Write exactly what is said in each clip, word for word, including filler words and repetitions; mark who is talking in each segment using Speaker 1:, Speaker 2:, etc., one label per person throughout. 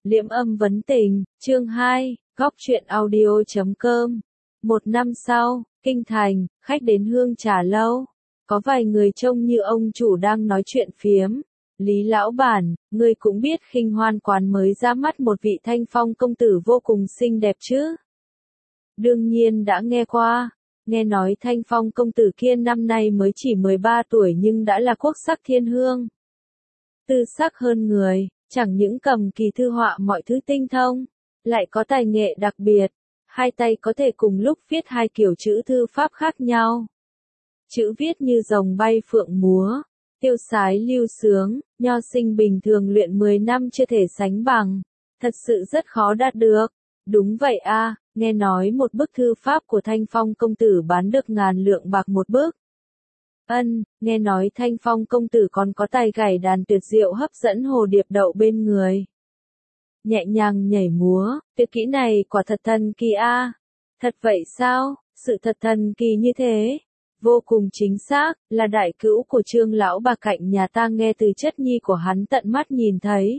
Speaker 1: Liễm âm vấn tình, chương hai, góc truyện audio chấm com. Một năm sau, Kinh Thành, khách đến hương trà lâu. Có vài người trông như ông chủ đang nói chuyện phiếm. Lý lão bản, ngươi cũng biết Khinh Hoan quán mới ra mắt một vị Thanh Phong công tử vô cùng xinh đẹp chứ? Đương nhiên đã nghe qua. Nghe nói Thanh Phong công tử kia năm nay mới chỉ mười ba tuổi nhưng đã là quốc sắc thiên hương. Tư sắc hơn người, chẳng những cầm kỳ thư họa mọi thứ tinh thông, lại có tài nghệ đặc biệt, hai tay có thể cùng lúc viết hai kiểu chữ thư pháp khác nhau. Chữ viết như rồng bay phượng múa, tiêu sái lưu sướng, nho sinh bình thường luyện mười năm chưa thể sánh bằng, thật sự rất khó đạt được. Đúng vậy a, nghe nói một bức thư pháp của Thanh Phong công tử bán được ngàn lượng bạc một bức. Ân, nghe nói Thanh Phong công tử còn có tài gảy đàn tuyệt diệu hấp dẫn hồ điệp đậu bên người. Nhẹ nhàng nhảy múa, tuyệt kỹ này quả thật thần kỳ a. Thật vậy sao? Sự thật thần kỳ như thế. Vô cùng chính xác, là đại cữu của Trương lão bà cạnh nhà ta nghe từ chất nhi của hắn tận mắt nhìn thấy.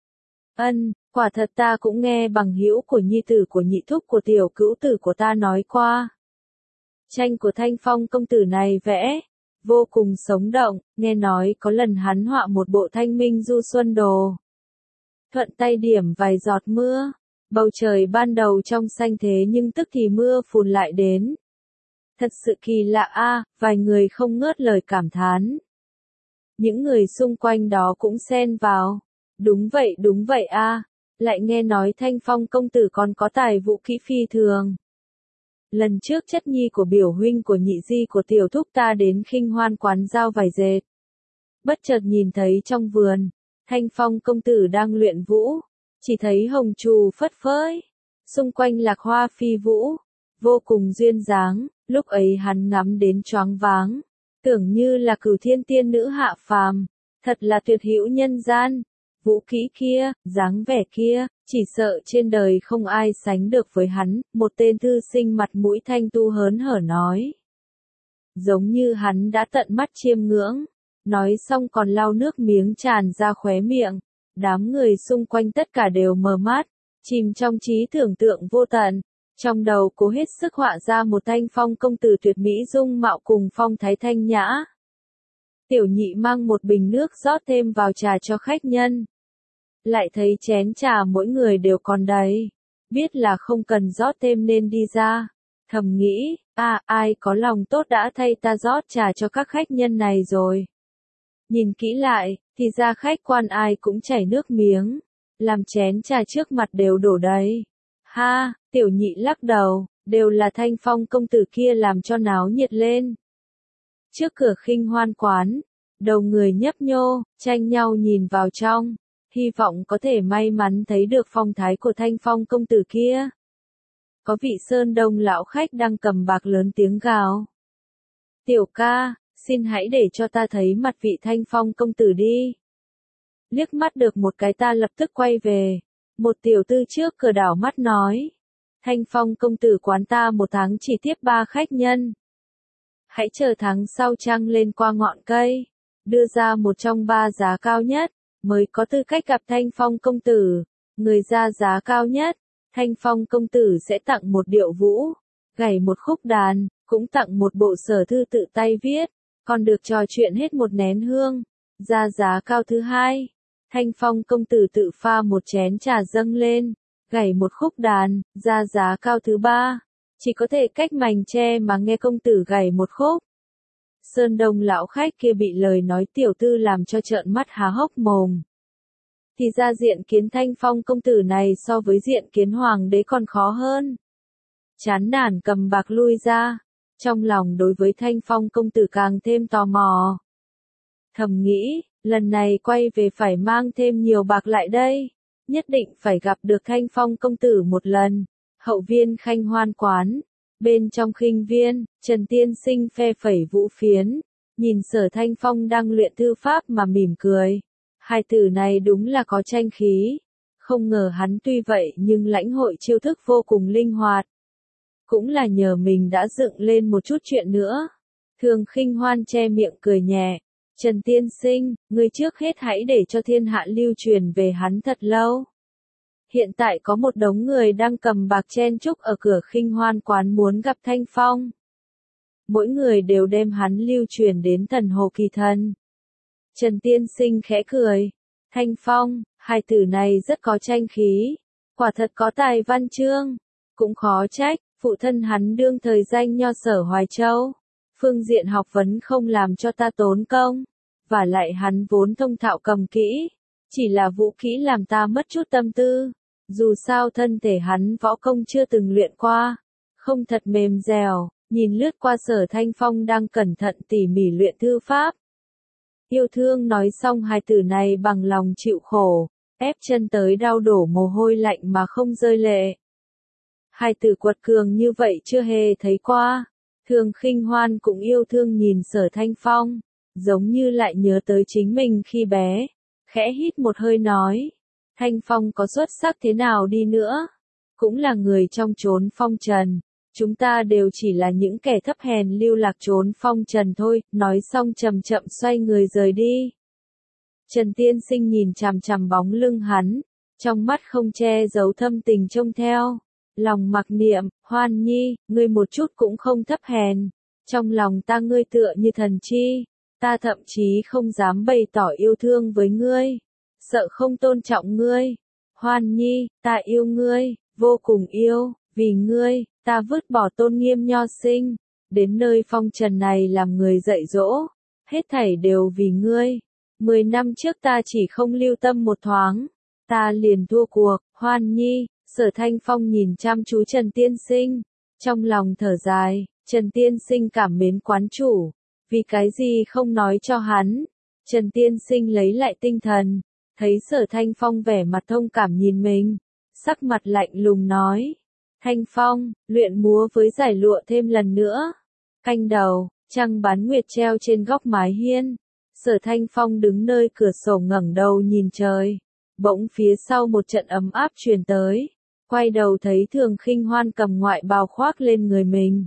Speaker 1: Ân, quả thật ta cũng nghe bằng hữu của nhi tử của nhị thúc của tiểu cữu tử của ta nói qua. Tranh của Thanh Phong công tử này vẽ vô cùng sống động, nghe nói có lần hắn họa một bộ Thanh Minh Du Xuân Đồ. Thuận tay điểm vài giọt mưa, bầu trời ban đầu trong xanh thế nhưng tức thì mưa phùn lại đến. Thật sự kỳ lạ a, vài người không ngớt lời cảm thán. Những người xung quanh đó cũng xen vào. Đúng vậy đúng vậy a, lại nghe nói Thanh Phong công tử còn có tài vũ kỹ phi thường. Lần trước chất nhi của biểu huynh của nhị di của tiểu thúc ta đến Khinh Hoan quán giao vải dệt. Bất chợt nhìn thấy trong vườn, Thanh Phong công tử đang luyện vũ, chỉ thấy hồng trù phất phới, xung quanh lạc hoa phi vũ, vô cùng duyên dáng, lúc ấy hắn ngắm đến choáng váng, tưởng như là Cửu Thiên tiên nữ hạ phàm, thật là tuyệt hữu nhân gian. Vũ kỹ kia, dáng vẻ kia, chỉ sợ trên đời không ai sánh được với hắn, một tên thư sinh mặt mũi thanh tu hớn hở nói. Giống như hắn đã tận mắt chiêm ngưỡng, nói xong còn lau nước miếng tràn ra khóe miệng, đám người xung quanh tất cả đều mờ mắt, chìm trong trí tưởng tượng vô tận, trong đầu cố hết sức họa ra một Thanh Phong công tử tuyệt mỹ dung mạo cùng phong thái thanh nhã. Tiểu nhị mang một bình nước rót thêm vào trà cho khách nhân. Lại thấy chén trà mỗi người đều còn đầy, biết là không cần rót thêm nên đi ra, thầm nghĩ, à, ai có lòng tốt đã thay ta rót trà cho các khách nhân này rồi. Nhìn kỹ lại, thì ra khách quan ai cũng chảy nước miếng, làm chén trà trước mặt đều đổ đầy. Ha, tiểu nhị lắc đầu, đều là Thanh Phong công tử kia làm cho náo nhiệt lên. Trước cửa Khinh Hoan quán, đầu người nhấp nhô, tranh nhau nhìn vào trong. Hy vọng có thể may mắn thấy được phong thái của Thanh Phong công tử kia. Có vị Sơn Đông lão khách đang cầm bạc lớn tiếng gào. Tiểu ca, xin hãy để cho ta thấy mặt vị Thanh Phong công tử đi. Liếc mắt được một cái ta lập tức quay về. Một tiểu tư trước cửa đảo mắt nói. Thanh Phong công tử quán ta một tháng chỉ tiếp ba khách nhân. Hãy chờ tháng sau trăng lên qua ngọn cây. Đưa ra một trong ba giá cao nhất. Mới có tư cách gặp Thanh Phong công tử, người ra giá cao nhất, Thanh Phong công tử sẽ tặng một điệu vũ, gảy một khúc đàn, cũng tặng một bộ sở thư tự tay viết, còn được trò chuyện hết một nén hương. Ra giá cao thứ hai, Thanh Phong công tử tự pha một chén trà dâng lên, gảy một khúc đàn. Ra giá cao thứ ba, chỉ có thể cách mành tre mà nghe công tử gảy một khúc. Sơn Đông lão khách kia bị lời nói tiểu tư làm cho trợn mắt há hốc mồm. Thì ra diện kiến Thanh Phong công tử này so với diện kiến hoàng đế còn khó hơn. Chán nản cầm bạc lui ra, trong lòng đối với Thanh Phong công tử càng thêm tò mò. Thầm nghĩ, lần này quay về phải mang thêm nhiều bạc lại đây, nhất định phải gặp được Thanh Phong công tử một lần. Hậu viên Khinh Hoan quán. Bên trong khinh viên, Trần Tiên Sinh phe phẩy vũ phiến, nhìn Sở Thanh Phong đang luyện thư pháp mà mỉm cười. Hai tử này đúng là có tranh khí. Không ngờ hắn tuy vậy nhưng lãnh hội chiêu thức vô cùng linh hoạt. Cũng là nhờ mình đã dựng lên một chút chuyện nữa. Thường Khinh Hoan che miệng cười nhẹ. Trần Tiên Sinh, ngươi trước hết hãy để cho thiên hạ lưu truyền về hắn thật lâu. Hiện tại có một đống người đang cầm bạc chen chúc ở cửa Khinh Hoan quán muốn gặp Thanh Phong. Mỗi người đều đem hắn lưu truyền đến thần hồ kỳ thần. Trần Tiên Sinh khẽ cười. Thanh Phong, hai từ này rất có tranh khí. Quả thật có tài văn chương. Cũng khó trách, phụ thân hắn đương thời danh nho sở Hoài Châu. Phương diện học vấn không làm cho ta tốn công. Và lại hắn vốn thông thạo cầm kỹ. Chỉ là vũ kỹ làm ta mất chút tâm tư. Dù sao thân thể hắn võ công chưa từng luyện qua. Không thật mềm dẻo. Nhìn lướt qua Sở Thanh Phong đang cẩn thận tỉ mỉ luyện thư pháp. Yêu thương nói xong hai từ này bằng lòng chịu khổ, ép chân tới đau đổ mồ hôi lạnh mà không rơi lệ. Hai từ quật cường như vậy chưa hề thấy qua. Thường Khinh Hoan cũng yêu thương nhìn Sở Thanh Phong, giống như lại nhớ tới chính mình khi bé. Khẽ hít một hơi nói, Thanh Phong có xuất sắc thế nào đi nữa, cũng là người trong chốn phong trần. Chúng ta đều chỉ là những kẻ thấp hèn lưu lạc trốn phong trần thôi, nói xong chậm chậm xoay người rời đi. Trần Tiên Sinh nhìn chằm chằm bóng lưng hắn, trong mắt không che giấu thâm tình trông theo. Lòng mặc niệm, Hoan Nhi, ngươi một chút cũng không thấp hèn. Trong lòng ta ngươi tựa như thần chi, ta thậm chí không dám bày tỏ yêu thương với ngươi. Sợ không tôn trọng ngươi. Hoan Nhi, ta yêu ngươi, vô cùng yêu, vì ngươi. Ta vứt bỏ tôn nghiêm nho sinh, đến nơi phong trần này làm người dạy dỗ, hết thảy đều vì ngươi. Mười năm trước ta chỉ không lưu tâm một thoáng, ta liền thua cuộc. Hoan Nhi, Sở Thanh Phong nhìn chăm chú Trần Tiên Sinh, trong lòng thở dài. Trần Tiên Sinh cảm mến quán chủ, vì cái gì không nói cho hắn. Trần Tiên Sinh lấy lại tinh thần, thấy Sở Thanh Phong vẻ mặt thông cảm nhìn mình, sắc mặt lạnh lùng nói. Thanh Phong, luyện múa với giải lụa thêm lần nữa. Canh đầu, trăng bán nguyệt treo trên góc mái hiên. Sở Thanh Phong đứng nơi cửa sổ ngẩng đầu nhìn trời. Bỗng phía sau một trận ấm áp truyền tới. Quay đầu thấy Thường Khinh Hoan cầm ngoại bào khoác lên người mình.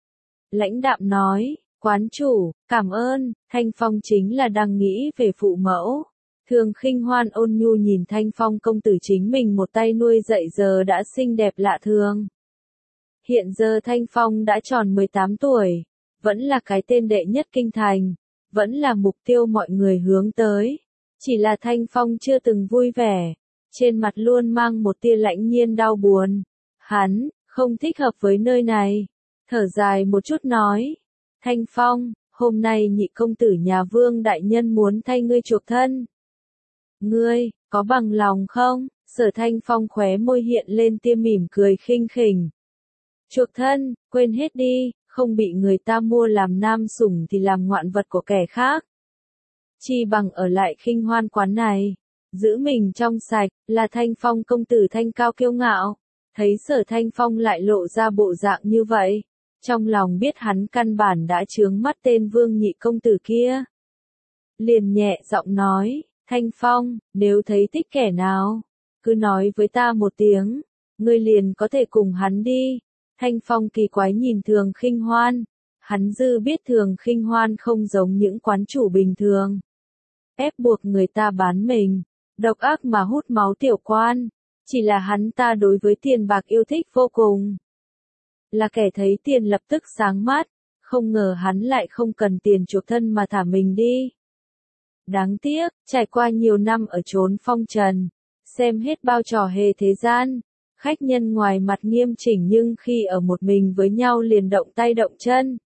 Speaker 1: Lãnh đạm nói, quán chủ, cảm ơn. Thanh Phong chính là đang nghĩ về phụ mẫu. Thường Khinh Hoan ôn nhu nhìn Thanh Phong công tử chính mình một tay nuôi dạy giờ đã xinh đẹp lạ thường. Hiện giờ Thanh Phong đã tròn mười tám tuổi, vẫn là cái tên đệ nhất kinh thành, vẫn là mục tiêu mọi người hướng tới. Chỉ là Thanh Phong chưa từng vui vẻ, trên mặt luôn mang một tia lãnh nhiên đau buồn. Hắn, không thích hợp với nơi này. Thở dài một chút nói, Thanh Phong, hôm nay nhị công tử nhà Vương đại nhân muốn thay ngươi chuộc thân. Ngươi, có bằng lòng không? Sở Thanh Phong khóe môi hiện lên tia mỉm cười khinh khỉnh. Chuộc thân, quên hết đi, không bị người ta mua làm nam sủng thì làm ngoạn vật của kẻ khác. Chi bằng ở lại Khinh Hoan quán này, giữ mình trong sạch, là Thanh Phong công tử thanh cao kiêu ngạo. Thấy Sở Thanh Phong lại lộ ra bộ dạng như vậy, trong lòng biết hắn căn bản đã chướng mắt tên Vương nhị công tử kia. Liền nhẹ giọng nói, Thanh Phong, nếu thấy thích kẻ nào, cứ nói với ta một tiếng, ngươi liền có thể cùng hắn đi. Thanh Phong kỳ quái nhìn Thường Khinh Hoan, hắn dư biết Thường Khinh Hoan không giống những quán chủ bình thường. Ép buộc người ta bán mình, độc ác mà hút máu tiểu quan, chỉ là hắn ta đối với tiền bạc yêu thích vô cùng. Là kẻ thấy tiền lập tức sáng mắt, không ngờ hắn lại không cần tiền chuộc thân mà thả mình đi. Đáng tiếc, trải qua nhiều năm ở chốn phong trần, xem hết bao trò hề thế gian, khách nhân ngoài mặt nghiêm chỉnh nhưng khi ở một mình với nhau liền động tay động chân.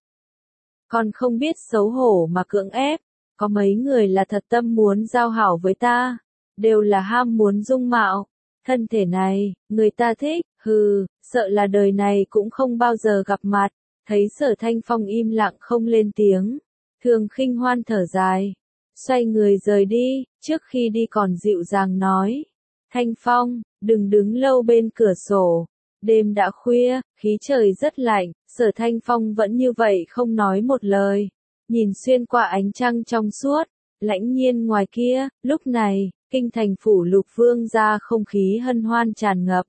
Speaker 1: Còn không biết xấu hổ mà cưỡng ép, có mấy người là thật tâm muốn giao hảo với ta, đều là ham muốn dung mạo, thân thể này, người ta thích, hừ, sợ là đời này cũng không bao giờ gặp mặt. Thấy Sở Thanh Phong im lặng không lên tiếng, Thường Khinh Hoan thở dài, xoay người rời đi, trước khi đi còn dịu dàng nói, Thanh Phong, đừng đứng lâu bên cửa sổ, đêm đã khuya, khí trời rất lạnh. Sở Thanh Phong vẫn như vậy không nói một lời, nhìn xuyên qua ánh trăng trong suốt, lãnh nhiên ngoài kia. Lúc này, kinh thành phủ Lục Vương gia không khí hân hoan tràn ngập.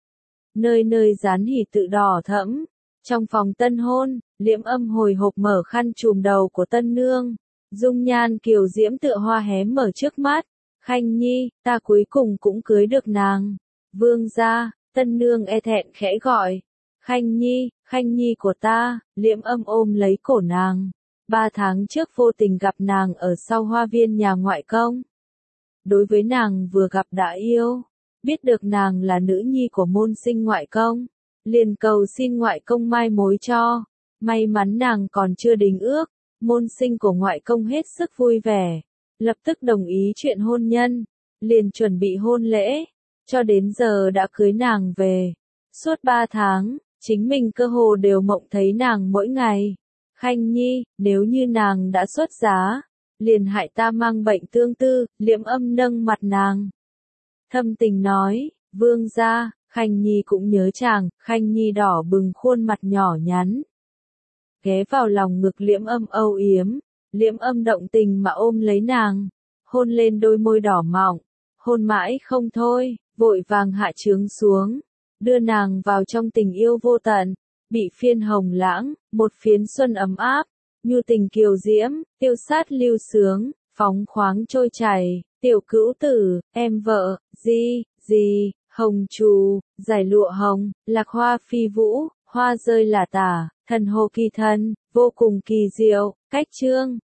Speaker 1: Nơi nơi dán hỉ tự đỏ thẫm, trong phòng tân hôn, Liễm Âm hồi hộp mở khăn trùm đầu của tân nương, dung nhan kiều diễm tựa hoa hé mở trước mắt. Khanh Nhi, ta cuối cùng cũng cưới được nàng. Vương gia, tân nương e thẹn khẽ gọi. Khanh Nhi, Khanh Nhi của ta, Liễm Âm ôm lấy cổ nàng. Ba tháng trước vô tình gặp nàng ở sau hoa viên nhà ngoại công. Đối với nàng vừa gặp đã yêu, biết được nàng là nữ nhi của môn sinh ngoại công, liền cầu xin ngoại công mai mối cho. May mắn nàng còn chưa đính ước, môn sinh của ngoại công hết sức vui vẻ, lập tức đồng ý chuyện hôn nhân, liền chuẩn bị hôn lễ, cho đến giờ đã cưới nàng về. Suốt ba tháng, chính mình cơ hồ đều mộng thấy nàng mỗi ngày. Khanh Nhi, nếu như nàng đã xuất giá, liền hại ta mang bệnh tương tư. Liễm Âm nâng mặt nàng, thâm tình nói, vương gia, Khanh Nhi cũng nhớ chàng. Khanh Nhi đỏ bừng khuôn mặt nhỏ nhắn, ghé vào lòng ngực Liễm Âm âu yếm. Liễm Âm động tình mà ôm lấy nàng, hôn lên đôi môi đỏ mọng, hôn mãi không thôi, vội vàng hạ trướng xuống, đưa nàng vào trong tình yêu vô tận. Bị phiên hồng lãng, một phiến xuân ấm áp, nhu tình kiều diễm, tiêu sát lưu sướng, phóng khoáng trôi chảy. Tiểu cữu tử, em vợ, di, di, hồng trù, giải lụa hồng, lạc hoa phi vũ, hoa rơi lả tả, thần hồ kỳ thần, vô cùng kỳ diệu. Cách chương